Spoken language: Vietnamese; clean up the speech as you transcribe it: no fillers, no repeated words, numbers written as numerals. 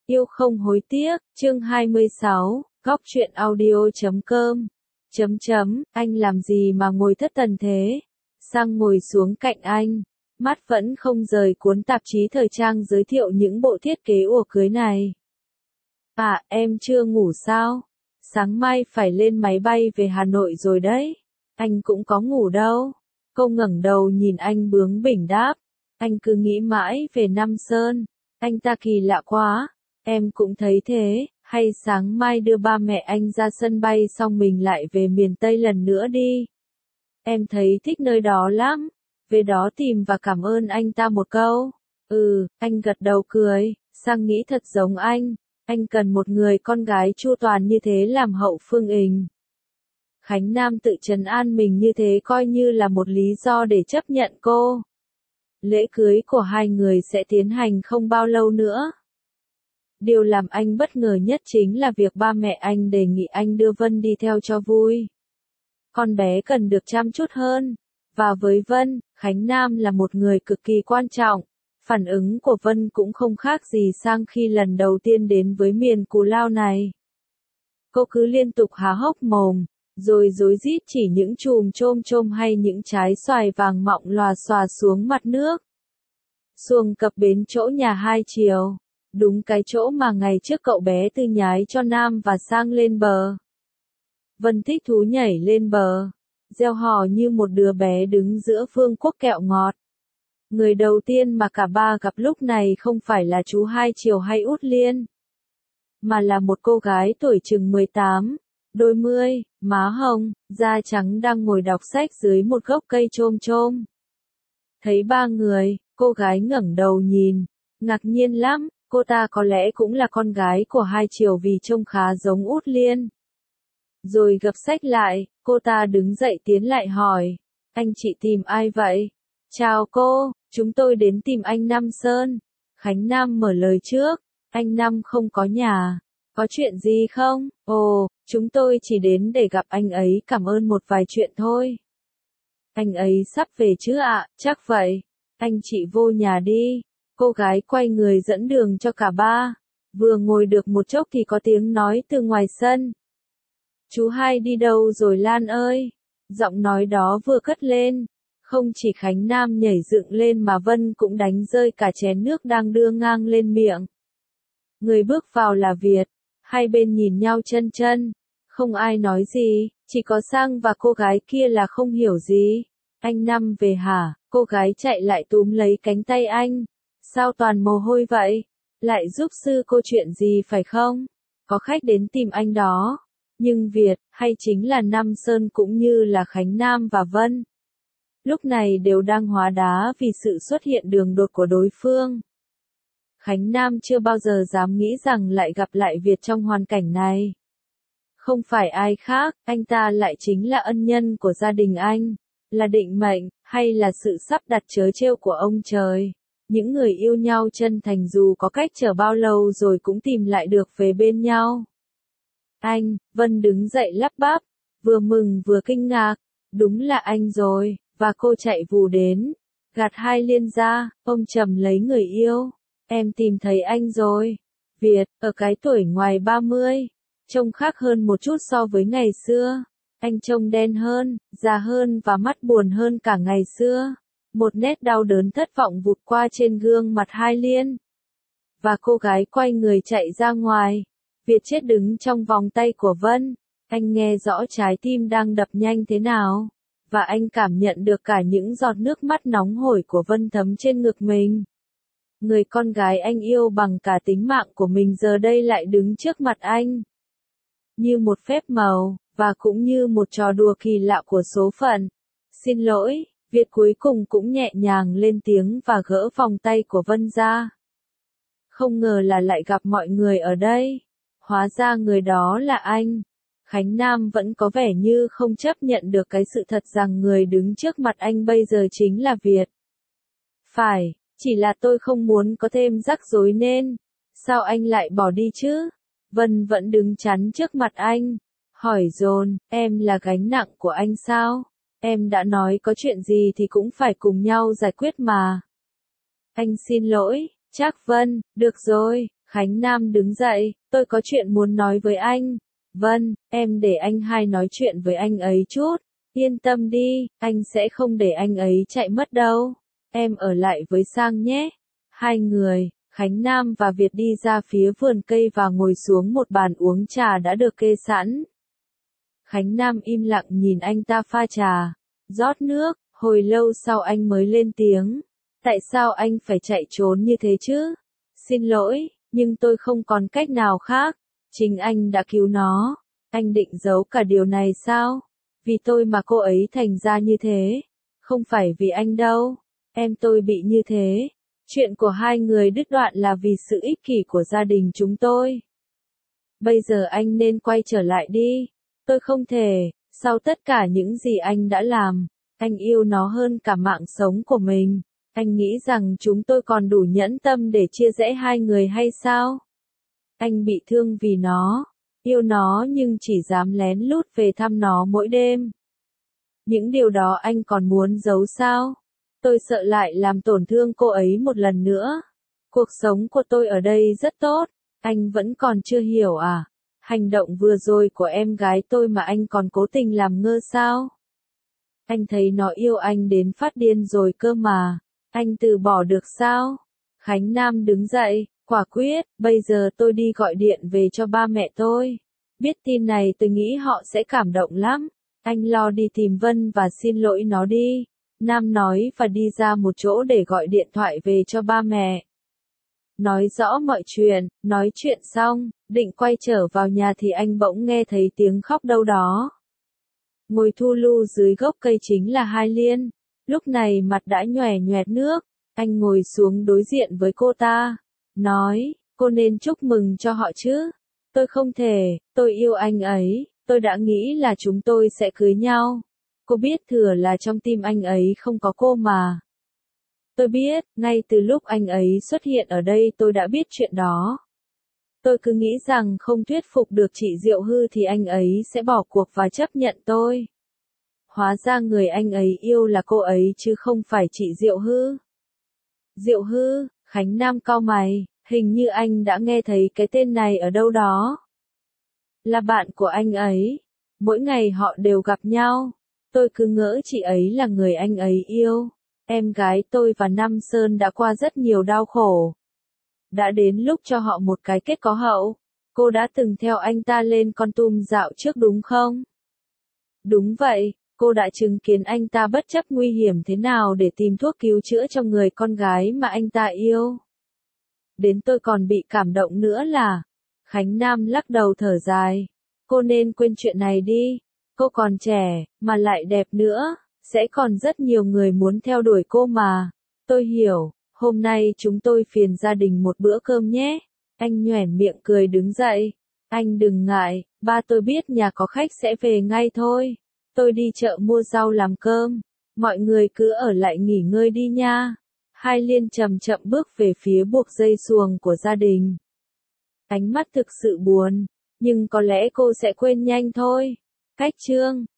Yêu không hối tiếc, chương 26, góc truyện audio.com. Anh làm gì mà ngồi thất thần thế? Sang ngồi xuống cạnh anh, mắt vẫn không rời cuốn tạp chí thời trang giới thiệu những bộ thiết kế ủa cưới này. À, em chưa ngủ sao? Sáng mai phải lên máy bay về Hà Nội rồi đấy. Anh cũng có ngủ đâu. Cô ngẩng đầu nhìn anh bướng bỉnh đáp. Anh cứ nghĩ mãi về Nam Sơn. Anh ta kỳ lạ quá. Em cũng thấy thế, hay sáng mai đưa ba mẹ anh ra sân bay xong mình lại về miền Tây lần nữa đi. Em thấy thích nơi đó lắm. Về đó tìm và cảm ơn anh ta một câu. Anh gật đầu cười, Sang nghĩ thật giống anh. Anh cần một người con gái chu toàn như thế làm hậu phương ình. Khánh Nam tự trấn an mình như thế coi như là một lý do để chấp nhận cô. Lễ cưới của hai người sẽ tiến hành không bao lâu nữa. Điều làm anh bất ngờ nhất chính là việc ba mẹ anh đề nghị anh đưa Vân đi theo cho vui. Con bé cần được chăm chút hơn. Và với Vân, Khánh Nam là một người cực kỳ quan trọng. Phản ứng của Vân cũng không khác gì Sang khi lần đầu tiên đến với miền Cù Lao này. Cô cứ liên tục há hốc mồm, rồi rối rít chỉ những chùm chôm chôm hay những trái xoài vàng mọng lòa xòa xuống mặt nước. Xuồng cập bến chỗ nhà hai chiều. Đúng cái chỗ mà ngày trước cậu bé Tư nhái cho Nam và Sang lên bờ. Vân thích thú nhảy lên bờ, reo hò như một đứa bé đứng giữa vương quốc kẹo ngọt. Người đầu tiên mà cả ba gặp lúc này không phải là chú Hai Chiều hay Út Liên, mà là một cô gái tuổi chừng 18, đôi mươi, má hồng, da trắng đang ngồi đọc sách dưới một gốc cây chôm chôm. Thấy ba người, cô gái ngẩng đầu nhìn, ngạc nhiên lắm. Cô ta có lẽ cũng là con gái của Hai Chiều vì trông khá giống Út Liên. Rồi gập sách lại, cô ta đứng dậy tiến lại hỏi. Anh chị tìm ai vậy? Chào cô, chúng tôi đến tìm anh Nam Sơn. Khánh Nam mở lời trước. Anh Nam không có nhà. Có chuyện gì không? Ồ, chúng tôi chỉ đến để gặp anh ấy cảm ơn một vài chuyện thôi. Anh ấy sắp về chứ ạ? Chắc vậy. Anh chị vô nhà đi. Cô gái quay người dẫn đường cho cả ba. Vừa ngồi được một chốc thì có tiếng nói từ ngoài sân. Chú Hai đi đâu rồi Lan ơi? Giọng nói đó vừa cất lên. Không chỉ Khánh Nam nhảy dựng lên mà Vân cũng đánh rơi cả chén nước đang đưa ngang lên miệng. Người bước vào là Việt. Hai bên nhìn nhau chân chân. Không ai nói gì, chỉ có Sang và cô gái kia là không hiểu gì. Anh Năm về hả? Cô gái chạy lại túm lấy cánh tay anh. Sao toàn mồ hôi vậy? Lại giúp sư cô chuyện gì phải không? Có khách đến tìm anh đó. Nhưng Việt, hay chính là Nam Sơn cũng như là Khánh Nam và Vân, lúc này đều đang hóa đá vì sự xuất hiện đường đột của đối phương. Khánh Nam chưa bao giờ dám nghĩ rằng lại gặp lại Việt trong hoàn cảnh này. Không phải ai khác, anh ta lại chính là ân nhân của gia đình anh, là định mệnh, hay là sự sắp đặt trớ trêu của ông trời. Những người yêu nhau chân thành dù có cách chờ bao lâu rồi cũng tìm lại được về bên nhau. Anh, Vân đứng dậy lắp bắp, vừa mừng vừa kinh ngạc, đúng là anh rồi, và cô chạy vù đến, gạt Hai Liên ra, ôm chầm lấy người yêu. Em tìm thấy anh rồi. Việt, ở cái tuổi ngoài 30, trông khác hơn một chút so với ngày xưa. Anh trông đen hơn, già hơn và mắt buồn hơn cả ngày xưa. Một nét đau đớn thất vọng vụt qua trên gương mặt Hai Liên. Và cô gái quay người chạy ra ngoài. Việt chết đứng trong vòng tay của Vân. Anh nghe rõ trái tim đang đập nhanh thế nào. Và anh cảm nhận được cả những giọt nước mắt nóng hổi của Vân thấm trên ngực mình. Người con gái anh yêu bằng cả tính mạng của mình giờ đây lại đứng trước mặt anh. Như một phép màu, và cũng như một trò đùa kỳ lạ của số phận. Xin lỗi. Việt cuối cùng cũng nhẹ nhàng lên tiếng và gỡ vòng tay của Vân ra. Không ngờ là lại gặp mọi người ở đây. Hóa ra người đó là anh. Khánh Nam vẫn có vẻ như không chấp nhận được cái sự thật rằng người đứng trước mặt anh bây giờ chính là Việt. Phải, chỉ là tôi không muốn có thêm rắc rối nên. Sao anh lại bỏ đi chứ? Vân vẫn đứng chắn trước mặt anh. Hỏi dồn, em là gánh nặng của anh sao? Em đã nói có chuyện gì thì cũng phải cùng nhau giải quyết mà. Anh xin lỗi, Trác Vân, được rồi, Khánh Nam đứng dậy, tôi có chuyện muốn nói với anh. Vâng, em để anh hai nói chuyện với anh ấy chút. Yên tâm đi, anh sẽ không để anh ấy chạy mất đâu. Em ở lại với Sang nhé. Hai người, Khánh Nam và Việt đi ra phía vườn cây và ngồi xuống một bàn uống trà đã được kê sẵn. Khánh Nam im lặng nhìn anh ta pha trà, rót nước, hồi lâu sau anh mới lên tiếng. Tại sao anh phải chạy trốn như thế chứ? Xin lỗi, nhưng tôi không còn cách nào khác. Chính anh đã cứu nó. Anh định giấu cả điều này sao? Vì tôi mà cô ấy thành ra như thế. Không phải vì anh đâu. Em tôi bị như thế. Chuyện của hai người đứt đoạn là vì sự ích kỷ của gia đình chúng tôi. Bây giờ anh nên quay trở lại đi. Tôi không thể, sau tất cả những gì anh đã làm, anh yêu nó hơn cả mạng sống của mình. Anh nghĩ rằng chúng tôi còn đủ nhẫn tâm để chia rẽ hai người hay sao? Anh bị thương vì nó, yêu nó nhưng chỉ dám lén lút về thăm nó mỗi đêm. Những điều đó anh còn muốn giấu sao? Tôi sợ lại làm tổn thương cô ấy một lần nữa. Cuộc sống của tôi ở đây rất tốt, anh vẫn còn chưa hiểu à? Hành động vừa rồi của em gái tôi mà anh còn cố tình làm ngơ sao? Anh thấy nó yêu anh đến phát điên rồi cơ mà. Anh từ bỏ được sao? Khánh Nam đứng dậy, quả quyết, bây giờ tôi đi gọi điện về cho ba mẹ tôi. Biết tin này tôi nghĩ họ sẽ cảm động lắm. Anh lo đi tìm Vân và xin lỗi nó đi. Nam nói và đi ra một chỗ để gọi điện thoại về cho ba mẹ. Nói rõ mọi chuyện, nói chuyện xong, định quay trở vào nhà thì anh bỗng nghe thấy tiếng khóc đâu đó. Ngồi thu lu dưới gốc cây chính là Hai Liên. Lúc này mặt đã nhòe nhoẹt nước, anh ngồi xuống đối diện với cô ta. Nói, cô nên chúc mừng cho họ chứ. Tôi không thể, tôi yêu anh ấy, tôi đã nghĩ là chúng tôi sẽ cưới nhau. Cô biết thừa là trong tim anh ấy không có cô mà. Tôi biết, ngay từ lúc anh ấy xuất hiện ở đây tôi đã biết chuyện đó. Tôi cứ nghĩ rằng không thuyết phục được chị Diệu Hư thì anh ấy sẽ bỏ cuộc và chấp nhận tôi. Hóa ra người anh ấy yêu là cô ấy chứ không phải chị Diệu Hư. Diệu Hư, Khánh Nam cau mày, hình như anh đã nghe thấy cái tên này ở đâu đó. Là bạn của anh ấy. Mỗi ngày họ đều gặp nhau. Tôi cứ ngỡ chị ấy là người anh ấy yêu. Em gái tôi và Nam Sơn đã qua rất nhiều đau khổ. Đã đến lúc cho họ một cái kết có hậu. Cô đã từng theo anh ta lên Kon Tum dạo trước đúng không? Đúng vậy, cô đã chứng kiến anh ta bất chấp nguy hiểm thế nào để tìm thuốc cứu chữa cho người con gái mà anh ta yêu. Đến tôi còn bị cảm động nữa là. Khánh Nam lắc đầu thở dài. Cô nên quên chuyện này đi. Cô còn trẻ, mà lại đẹp nữa. Sẽ còn rất nhiều người muốn theo đuổi cô mà. Tôi hiểu, hôm nay chúng tôi phiền gia đình một bữa cơm nhé. Anh nhoẻn miệng cười đứng dậy. Anh đừng ngại, ba tôi biết nhà có khách sẽ về ngay thôi. Tôi đi chợ mua rau làm cơm. Mọi người cứ ở lại nghỉ ngơi đi nha. Hai Liên chậm chậm bước về phía buộc dây xuồng của gia đình. Ánh mắt thực sự buồn, nhưng có lẽ cô sẽ quên nhanh thôi. Cách chương